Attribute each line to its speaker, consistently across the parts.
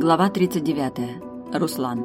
Speaker 1: Глава 39. Руслан.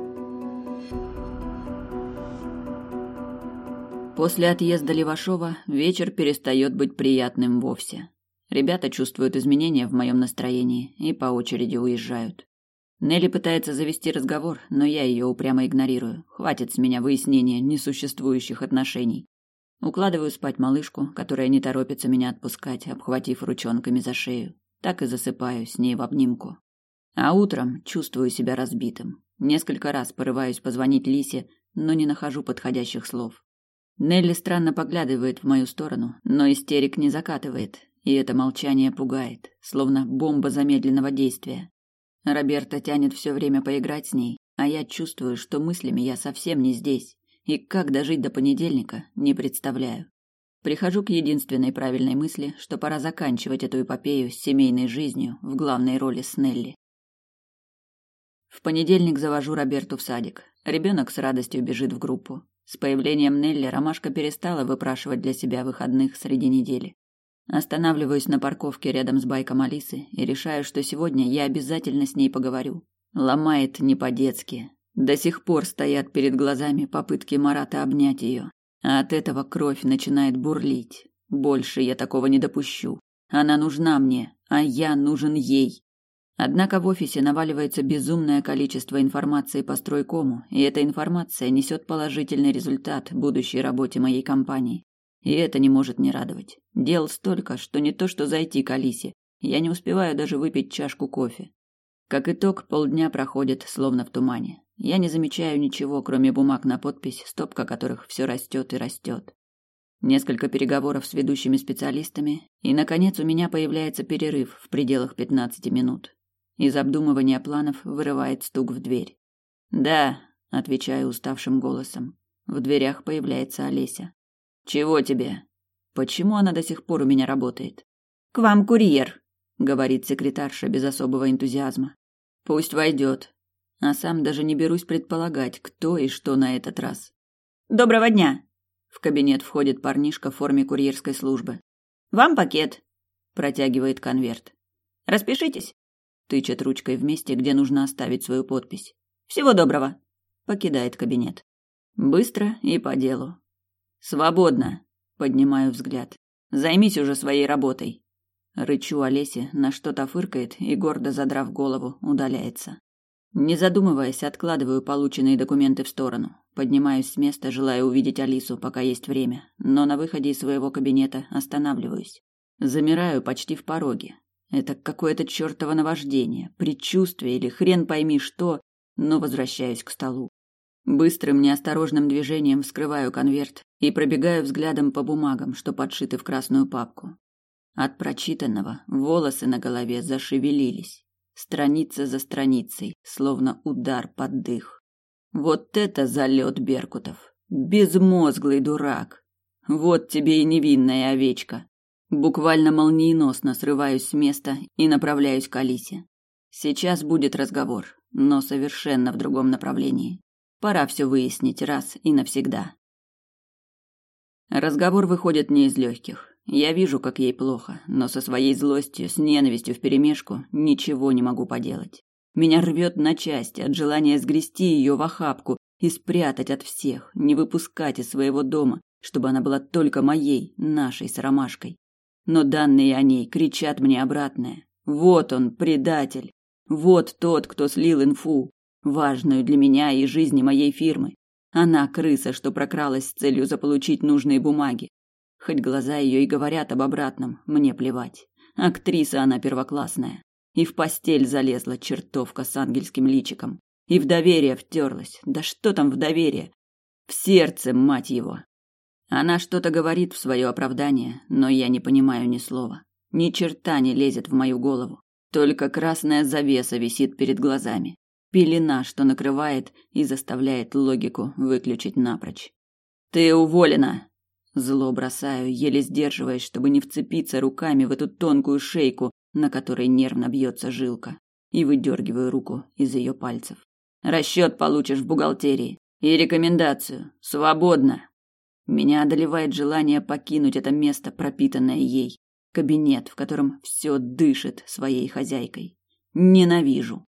Speaker 1: После отъезда Левашова вечер перестает быть приятным вовсе. Ребята чувствуют изменения в моем настроении и по очереди уезжают. Нелли пытается завести разговор, но я ее упрямо игнорирую. Хватит с меня выяснения несуществующих отношений. Укладываю спать малышку, которая не торопится меня отпускать, обхватив ручонками за шею. Так и засыпаю с ней в обнимку. А утром чувствую себя разбитым. Несколько раз порываюсь позвонить Лисе, но не нахожу подходящих слов. Нелли странно поглядывает в мою сторону, но истерик не закатывает, и это молчание пугает, словно бомба замедленного действия. Роберто тянет все время поиграть с ней, а я чувствую, что мыслями я совсем не здесь, и как дожить до понедельника, не представляю. Прихожу к единственной правильной мысли, что пора заканчивать эту эпопею с семейной жизнью в главной роли с Нелли. В понедельник завожу Роберту в садик. Ребенок с радостью бежит в группу. С появлением Нелли Ромашка перестала выпрашивать для себя выходных среди недели. Останавливаюсь на парковке рядом с байком Алисы и решаю, что сегодня я обязательно с ней поговорю. Ломает не по-детски. До сих пор стоят перед глазами попытки Марата обнять ее. А от этого кровь начинает бурлить. Больше я такого не допущу. Она нужна мне, а я нужен ей. Однако в офисе наваливается безумное количество информации по стройкому, и эта информация несет положительный результат будущей работе моей компании. И это не может не радовать. Дел столько, что не то что зайти к Алисе, я не успеваю даже выпить чашку кофе. Как итог, полдня проходит словно в тумане. Я не замечаю ничего, кроме бумаг на подпись, стопка которых все растет и растет. Несколько переговоров с ведущими специалистами, и, наконец, у меня появляется перерыв в пределах 15 минут. Из обдумывания планов вырывает стук в дверь. «Да», — отвечаю уставшим голосом. В дверях появляется Олеся. «Чего тебе? Почему она до сих пор у меня работает?» «К вам курьер», — говорит секретарша без особого энтузиазма. «Пусть войдет». А сам даже не берусь предполагать, кто и что на этот раз. «Доброго дня!» В кабинет входит парнишка в форме курьерской службы. «Вам пакет», — протягивает конверт. «Распишитесь». Тычет ручкой в месте, где нужно оставить свою подпись. «Всего доброго!» Покидает кабинет. Быстро и по делу. «Свободно!» Поднимаю взгляд. «Займись уже своей работой!» Рычу Олесе, на что-то фыркает и, гордо задрав голову, удаляется. Не задумываясь, откладываю полученные документы в сторону. Поднимаюсь с места, желая увидеть Алису, пока есть время, но на выходе из своего кабинета останавливаюсь. Замираю почти в пороге. Это какое-то чертово наваждение, предчувствие или хрен пойми что, но возвращаюсь к столу. Быстрым неосторожным движением вскрываю конверт и пробегаю взглядом по бумагам, что подшиты в красную папку. От прочитанного волосы на голове зашевелились. Страница за страницей, словно удар под дых. Вот это залет Беркутов! Безмозглый дурак! Вот тебе и невинная овечка! Буквально молниеносно срываюсь с места и направляюсь к Алисе. Сейчас будет разговор, но совершенно в другом направлении. Пора все выяснить раз и навсегда. Разговор выходит не из легких. Я вижу, как ей плохо, но со своей злостью, с ненавистью вперемешку ничего не могу поделать. Меня рвет на части от желания сгрести ее в охапку и спрятать от всех, не выпускать из своего дома, чтобы она была только моей, нашей с Ромашкой. Но данные о ней кричат мне обратное. Вот он, предатель. Вот тот, кто слил инфу, важную для меня и жизни моей фирмы. Она крыса, что прокралась с целью заполучить нужные бумаги. Хоть глаза ее и говорят об обратном, мне плевать. Актриса она первоклассная. И в постель залезла чертовка с ангельским личиком. И в доверие втерлась. Да что там в доверие? В сердце, мать его. Она что-то говорит в свое оправдание, но я не понимаю ни слова. Ни черта не лезет в мою голову. Только красная завеса висит перед глазами. Пелена, что накрывает и заставляет логику выключить напрочь. «Ты уволена!» Зло бросаю, еле сдерживаясь, чтобы не вцепиться руками в эту тонкую шейку, на которой нервно бьется жилка, и выдергиваю руку из ее пальцев. «Расчет получишь в бухгалтерии. И рекомендацию. Свободно!» Меня одолевает желание покинуть это место, пропитанное ей. Кабинет, в котором все дышит своей хозяйкой. Ненавижу.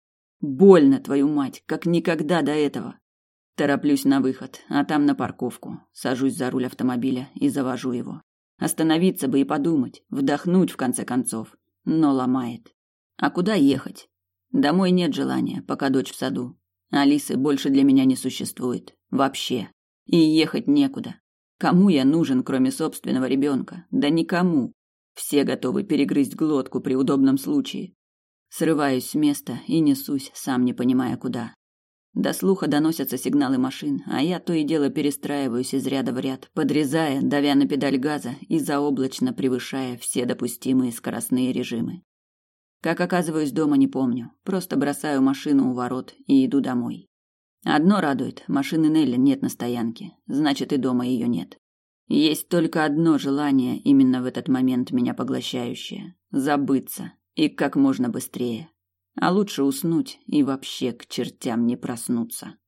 Speaker 1: Больно, твою мать, как никогда до этого. Тороплюсь на выход, а там на парковку. Сажусь за руль автомобиля и завожу его. Остановиться бы и подумать, вдохнуть в конце концов, но ломает. А куда ехать? Домой нет желания, пока дочь в саду. Алисы больше для меня не существует. Вообще. И ехать некуда. Кому я нужен, кроме собственного ребенка? Да никому. Все готовы перегрызть глотку при удобном случае. Срываюсь с места и несусь, сам не понимая куда. До слуха доносятся сигналы машин, а я то и дело перестраиваюсь из ряда в ряд, подрезая, давя на педаль газа и заоблачно превышая все допустимые скоростные режимы. Как оказываюсь дома, не помню. Просто бросаю машину у ворот и иду домой. Одно радует, машины Нелли нет на стоянке, значит и дома ее нет. Есть только одно желание именно в этот момент меня поглощающее – забыться и как можно быстрее. А лучше уснуть и вообще к чертям не проснуться.